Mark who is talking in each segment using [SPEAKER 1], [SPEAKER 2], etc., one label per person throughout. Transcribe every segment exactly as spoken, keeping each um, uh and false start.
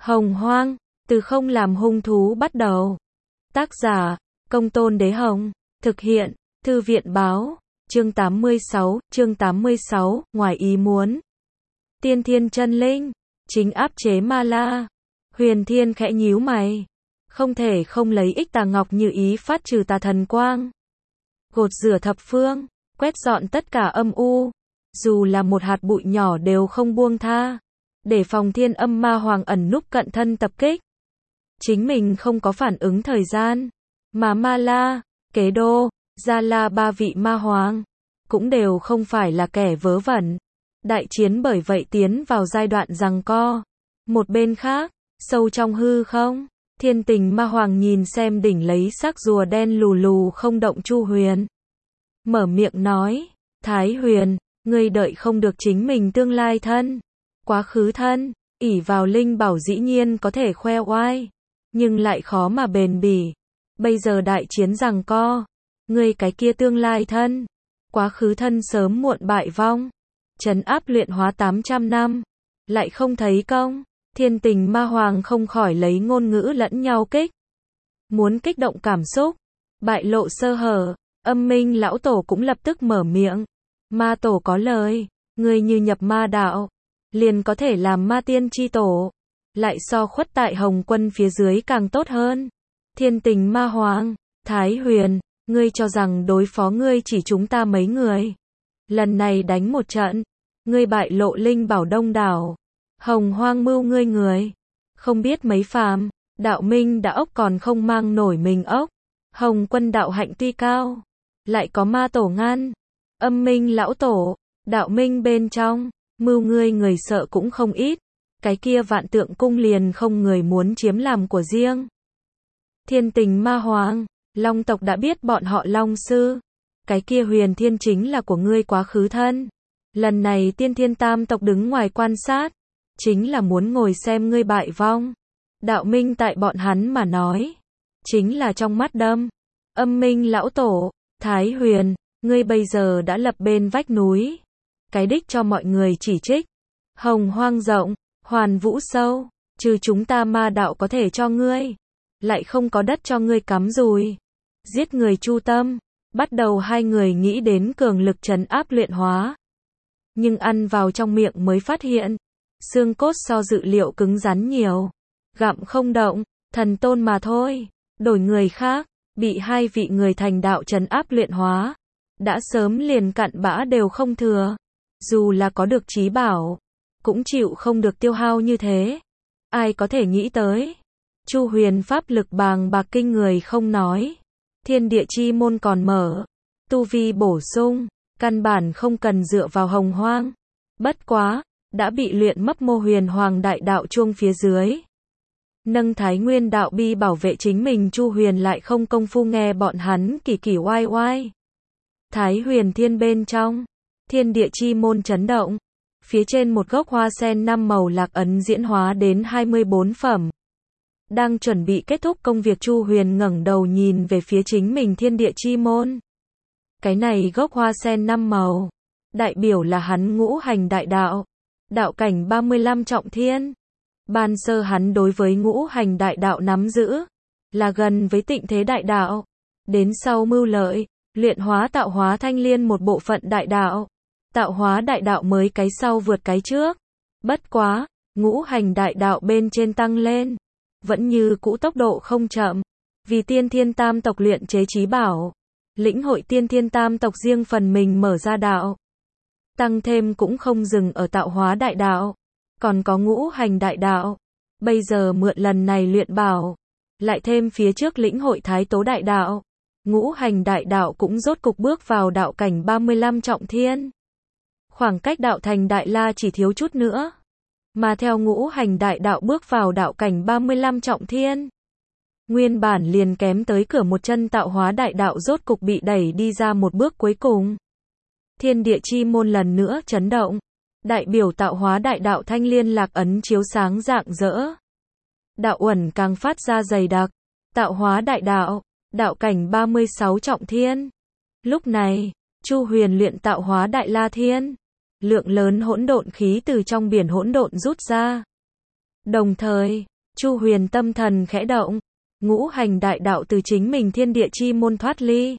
[SPEAKER 1] Hồng Hoang, từ không làm hung thú bắt đầu. Tác giả, Công Tôn Đế Hồng. Thực hiện, Thư viện Báo. Chương tám mươi sáu, chương tám mươi sáu, ngoài ý muốn. Tiên Thiên Chân Linh, chính áp chế Ma La. Huyền Thiên khẽ nhíu mày. Không thể không lấy ích tà ngọc như ý phát trừ tà thần quang. Gột rửa thập phương, quét dọn tất cả âm u. Dù là một hạt bụi nhỏ đều không buông tha. Để phòng thiên âm ma hoàng ẩn núp cận thân tập kích. Chính mình không có phản ứng thời gian. Mà Ma La, Kế Đô, Gia La ba vị ma hoàng cũng đều không phải là kẻ vớ vẩn. Đại chiến bởi vậy tiến vào giai đoạn giằng co. Một bên khác, sâu trong hư không, Thiên Tình ma hoàng nhìn xem đỉnh lấy xác rùa đen lù lù không động Chu Huyền. Mở miệng nói, Thái Huyền, ngươi đợi không được chính mình tương lai thân. Quá khứ thân, ỷ vào linh bảo dĩ nhiên có thể khoe oai. Nhưng lại khó mà bền bỉ. Bây giờ đại chiến giằng co. Ngươi cái kia tương lai thân. Quá khứ thân sớm muộn bại vong. Trấn áp luyện hóa tám trăm năm. Lại không thấy công. Thiên Tình ma hoàng không khỏi lấy ngôn ngữ lẫn nhau kích. Muốn kích động cảm xúc. Bại lộ sơ hở. Âm minh lão tổ cũng lập tức mở miệng. Ma tổ có lời. Ngươi như nhập ma đạo. Liền có thể làm ma tiên chi tổ. Lại so khuất tại Hồng Quân phía dưới càng tốt hơn. Thiên Tình ma hoàng, Thái Huyền, ngươi cho rằng đối phó ngươi chỉ chúng ta mấy người. Lần này đánh một trận, ngươi bại lộ linh bảo đông đảo. Hồng Hoang mưu ngươi người. Không biết mấy phàm, đạo minh đã ốc còn không mang nổi mình ốc. Hồng Quân đạo hạnh tuy cao, lại có ma tổ ngăn. Âm minh lão tổ, đạo minh bên trong, mưu ngươi người sợ cũng không ít. Cái kia vạn tượng cung liền không người muốn chiếm làm của riêng. Thiên Tình ma hoàng, Long tộc đã biết bọn họ Long sư. Cái kia Huyền Thiên chính là của ngươi quá khứ thân. Lần này Tiên Thiên tam tộc đứng ngoài quan sát. Chính là muốn ngồi xem ngươi bại vong. Đạo minh tại bọn hắn mà nói. Chính là trong mắt đâm. Âm minh lão tổ, Thái Huyền, ngươi bây giờ đã lập bên vách núi. Cái đích cho mọi người chỉ trích. Hồng Hoang rộng, hoàn vũ sâu, trừ chúng ta ma đạo có thể cho ngươi. Lại không có đất cho ngươi cắm rùi. Giết người chu tâm. Bắt đầu hai người nghĩ đến cường lực trấn áp luyện hóa. Nhưng ăn vào trong miệng mới phát hiện. Xương cốt so dự liệu cứng rắn nhiều. Gặm không động, thần tôn mà thôi. Đổi người khác, bị hai vị người thành đạo trấn áp luyện hóa. Đã sớm liền cặn bã đều không thừa. Dù là có được trí bảo, cũng chịu không được tiêu hao như thế. Ai có thể nghĩ tới. Chu Huyền pháp lực bàng bạc kinh người không nói. Thiên địa chi môn còn mở. Tu vi bổ sung. Căn bản không cần dựa vào Hồng Hoang. Bất quá, đã bị luyện mấp mô huyền hoàng đại đạo chuông phía dưới. Nâng Thái Nguyên đạo bi bảo vệ chính mình. Chu Huyền lại không công phu nghe bọn hắn kỳ kỳ oai oai. Thái Huyền thiên bên trong. Thiên địa chi môn chấn động. Phía trên một gốc hoa sen năm màu lạc ấn diễn hóa đến hai mươi bốn phẩm. Đang chuẩn bị kết thúc công việc, Chu Huyền ngẩng đầu nhìn về phía chính mình thiên địa chi môn. Cái này gốc hoa sen năm màu, đại biểu là hắn ngũ hành đại đạo. Đạo cảnh ba mươi lăm trọng thiên. Ban sơ hắn đối với ngũ hành đại đạo nắm giữ, là gần với tịnh thế đại đạo. Đến sau mưu lợi, luyện hóa tạo hóa thanh liên một bộ phận đại đạo. Tạo hóa đại đạo mới cái sau vượt cái trước. Bất quá, ngũ hành đại đạo bên trên tăng lên. Vẫn như cũ tốc độ không chậm. Vì Tiên Thiên tam tộc luyện chế trí bảo. Lĩnh hội Tiên Thiên tam tộc riêng phần mình mở ra đạo. Tăng thêm cũng không dừng ở tạo hóa đại đạo. Còn có ngũ hành đại đạo. Bây giờ mượn lần này luyện bảo. Lại thêm phía trước lĩnh hội Thái Tố đại đạo. Ngũ hành đại đạo cũng rốt cục bước vào đạo cảnh ba mươi lăm trọng thiên. Khoảng cách đạo thành đại la chỉ thiếu chút nữa. Mà theo ngũ hành đại đạo bước vào đạo cảnh ba mươi lăm trọng thiên. Nguyên bản liền kém tới cửa một chân tạo hóa đại đạo rốt cục bị đẩy đi ra một bước cuối cùng. Thiên địa chi môn lần nữa chấn động. Đại biểu tạo hóa đại đạo thanh liên lạc ấn chiếu sáng rạng rỡ. Đạo uẩn càng phát ra dày đặc. Tạo hóa đại đạo, đạo cảnh ba mươi sáu trọng thiên. Lúc này, Chu Huyền luyện tạo hóa đại la thiên. Lượng lớn hỗn độn khí từ trong biển hỗn độn rút ra. Đồng thời, Chu Huyền tâm thần khẽ động, ngũ hành đại đạo từ chính mình thiên địa chi môn thoát ly,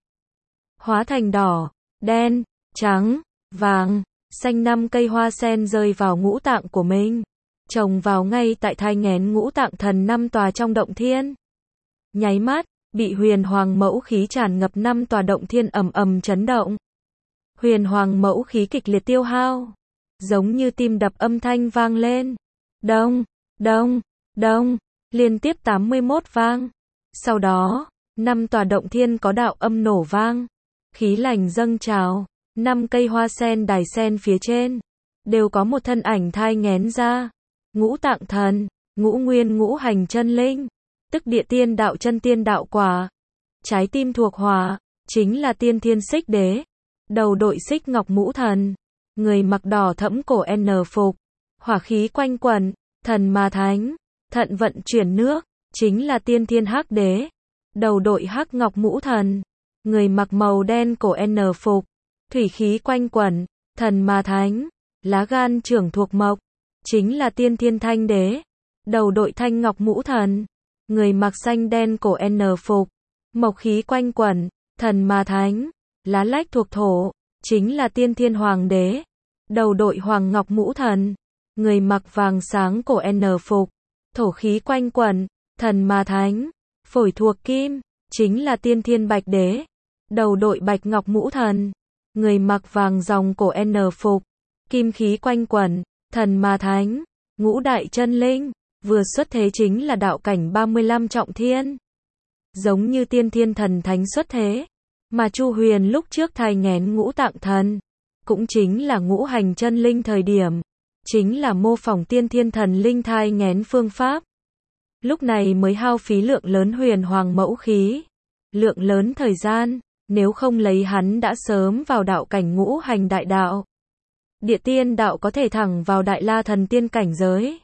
[SPEAKER 1] hóa thành đỏ, đen, trắng, vàng, xanh năm cây hoa sen rơi vào ngũ tạng của mình, trồng vào ngay tại thai nghén ngũ tạng thần năm tòa trong động thiên. Nháy mắt, bị huyền hoàng mẫu khí tràn ngập năm tòa động thiên ầm ầm chấn động. Huyền hoàng mẫu khí kịch liệt tiêu hao, giống như tim đập âm thanh vang lên. Đông, đông, đông, liên tiếp tám mươi mốt vang. Sau đó, năm tòa động thiên có đạo âm nổ vang, khí lành dâng trào, năm cây hoa sen đài sen phía trên đều có một thân ảnh thai nghén ra. Ngũ tạng thần, ngũ nguyên ngũ hành chân linh, tức địa tiên đạo chân tiên đạo quả. Trái tim thuộc hỏa, chính là tiên thiên xích đế. Đầu đội xích ngọc mũ thần, người mặc đỏ thẫm cổ N phục, hỏa khí quanh quẩn, thần ma thánh, thận vận chuyển nước, chính là tiên thiên hắc đế. Đầu đội hắc ngọc mũ thần, người mặc màu đen cổ N phục, thủy khí quanh quẩn, thần ma thánh, lá gan trưởng thuộc mộc, chính là tiên thiên thanh đế. Đầu đội thanh ngọc mũ thần, người mặc xanh đen cổ N phục, mộc khí quanh quẩn, thần ma thánh, lá lách thuộc thổ, chính là tiên thiên hoàng đế. Đầu đội hoàng ngọc mũ thần, người mặc vàng sáng cổ N phục, thổ khí quanh quẩn, thần ma thánh, phổi thuộc kim, chính là tiên thiên bạch đế. Đầu đội bạch ngọc mũ thần, người mặc vàng dòng cổ N phục, kim khí quanh quẩn, thần ma thánh, ngũ đại chân linh, vừa xuất thế chính là đạo cảnh ba mươi lăm trọng thiên. Giống như tiên thiên thần thánh xuất thế, mà Chu Huyền lúc trước thai nghén ngũ tạng thần, cũng chính là ngũ hành chân linh thời điểm, chính là mô phỏng tiên thiên thần linh thai nghén phương pháp. Lúc này mới hao phí lượng lớn huyền hoàng mẫu khí, lượng lớn thời gian, nếu không lấy hắn đã sớm vào đạo cảnh ngũ hành đại đạo. Địa tiên đạo có thể thẳng vào đại la thần tiên cảnh giới.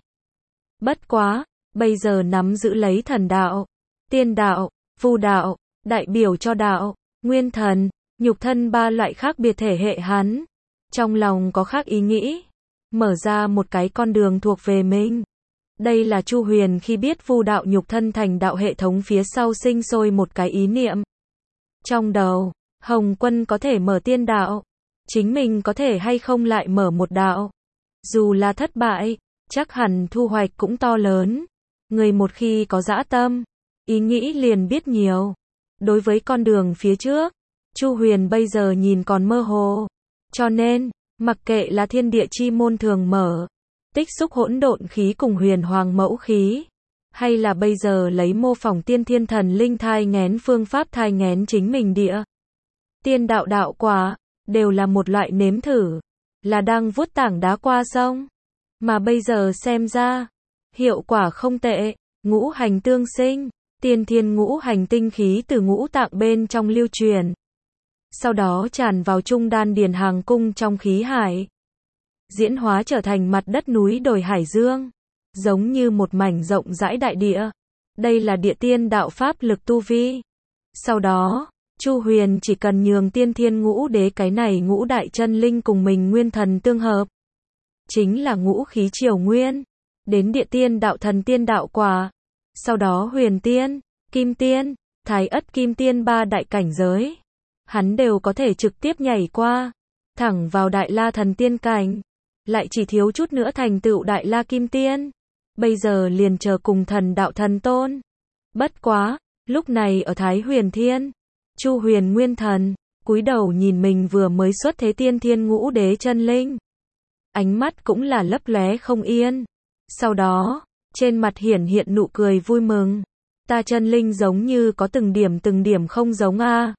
[SPEAKER 1] Bất quá, bây giờ nắm giữ lấy thần đạo, tiên đạo, phù đạo, đại biểu cho đạo, nguyên thần, nhục thân ba loại khác biệt thể hệ hắn. Trong lòng có khác ý nghĩ, mở ra một cái con đường thuộc về mình. Đây là Chu Huyền khi biết phù đạo nhục thân thành đạo hệ thống phía sau sinh sôi một cái ý niệm. Trong đầu, Hồng Quân có thể mở tiên đạo, chính mình có thể hay không lại mở một đạo. Dù là thất bại, chắc hẳn thu hoạch cũng to lớn. Người một khi có dã tâm, ý nghĩ liền biết nhiều. Đối với con đường phía trước, Chu Huyền bây giờ nhìn còn mơ hồ. Cho nên, mặc kệ là thiên địa chi môn thường mở, tích xúc hỗn độn khí cùng huyền hoàng mẫu khí, hay là bây giờ lấy mô phỏng tiên thiên thần linh thai nghén phương pháp thai nghén chính mình địa tiên đạo đạo quả, đều là một loại nếm thử, là đang vuốt tảng đá qua sông. Mà bây giờ xem ra, hiệu quả không tệ, ngũ hành tương sinh, tiên thiên ngũ hành tinh khí từ ngũ tạng bên trong lưu truyền. Sau đó tràn vào trung đan điền hàng cung trong khí hải. Diễn hóa trở thành mặt đất núi đồi hải dương. Giống như một mảnh rộng rãi đại địa. Đây là địa tiên đạo pháp lực tu vi. Sau đó, Chu Huyền chỉ cần nhường tiên thiên ngũ đế cái này ngũ đại chân linh cùng mình nguyên thần tương hợp. Chính là ngũ khí triều nguyên. Đến địa tiên đạo thần tiên đạo quả. Sau đó huyền tiên, kim tiên, thái ất kim tiên ba đại cảnh giới. Hắn đều có thể trực tiếp nhảy qua. Thẳng vào đại la thần tiên cảnh. Lại chỉ thiếu chút nữa thành tựu đại la kim tiên. Bây giờ liền chờ cùng thần đạo thần tôn. Bất quá, lúc này ở Thái Huyền Thiên, Chu Huyền Nguyên Thần, cúi đầu nhìn mình vừa mới xuất thế tiên thiên ngũ đế chân linh. Ánh mắt cũng là lấp lóe không yên. Sau đó, trên mặt hiển hiện nụ cười vui mừng. Ta chân linh giống như có từng điểm từng điểm không giống a.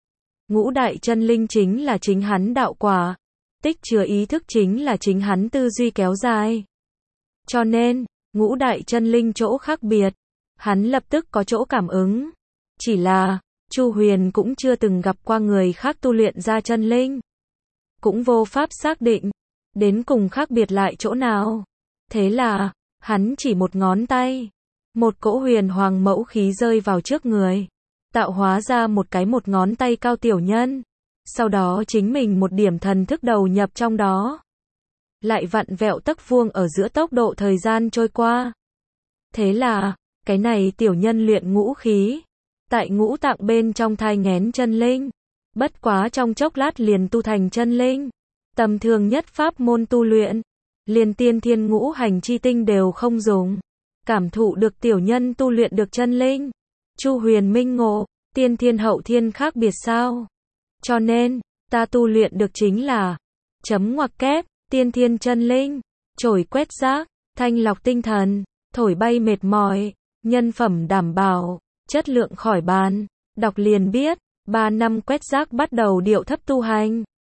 [SPEAKER 1] Ngũ đại chân linh chính là chính hắn đạo quả. Tích chứa ý thức chính là chính hắn tư duy kéo dài. Cho nên, ngũ đại chân linh chỗ khác biệt, hắn lập tức có chỗ cảm ứng. Chỉ là, Chu Huyền cũng chưa từng gặp qua người khác tu luyện ra chân linh. Cũng vô pháp xác định, đến cùng khác biệt lại chỗ nào. Thế là, hắn chỉ một ngón tay. Một cỗ huyền hoàng mẫu khí rơi vào trước người. Tạo hóa ra một cái một ngón tay cao tiểu nhân. Sau đó chính mình một điểm thần thức đầu nhập trong đó. Lại vặn vẹo tấc vuông ở giữa tốc độ thời gian trôi qua. Thế là, cái này tiểu nhân luyện ngũ khí, tại ngũ tạng bên trong thai nghén chân linh. Bất quá trong chốc lát liền tu thành chân linh. Tầm thường nhất pháp môn tu luyện, liền tiên thiên ngũ hành chi tinh đều không dùng. Cảm thụ được tiểu nhân tu luyện được chân linh. Chu Huyền minh ngộ, tiên thiên hậu thiên khác biệt sao? Cho nên, ta tu luyện được chính là chấm ngoặc kép, tiên thiên chân linh, trổi quét rác, thanh lọc tinh thần, thổi bay mệt mỏi, nhân phẩm đảm bảo, chất lượng khỏi bàn. Đọc liền biết, ba năm quét rác bắt đầu điệu thấp tu hành.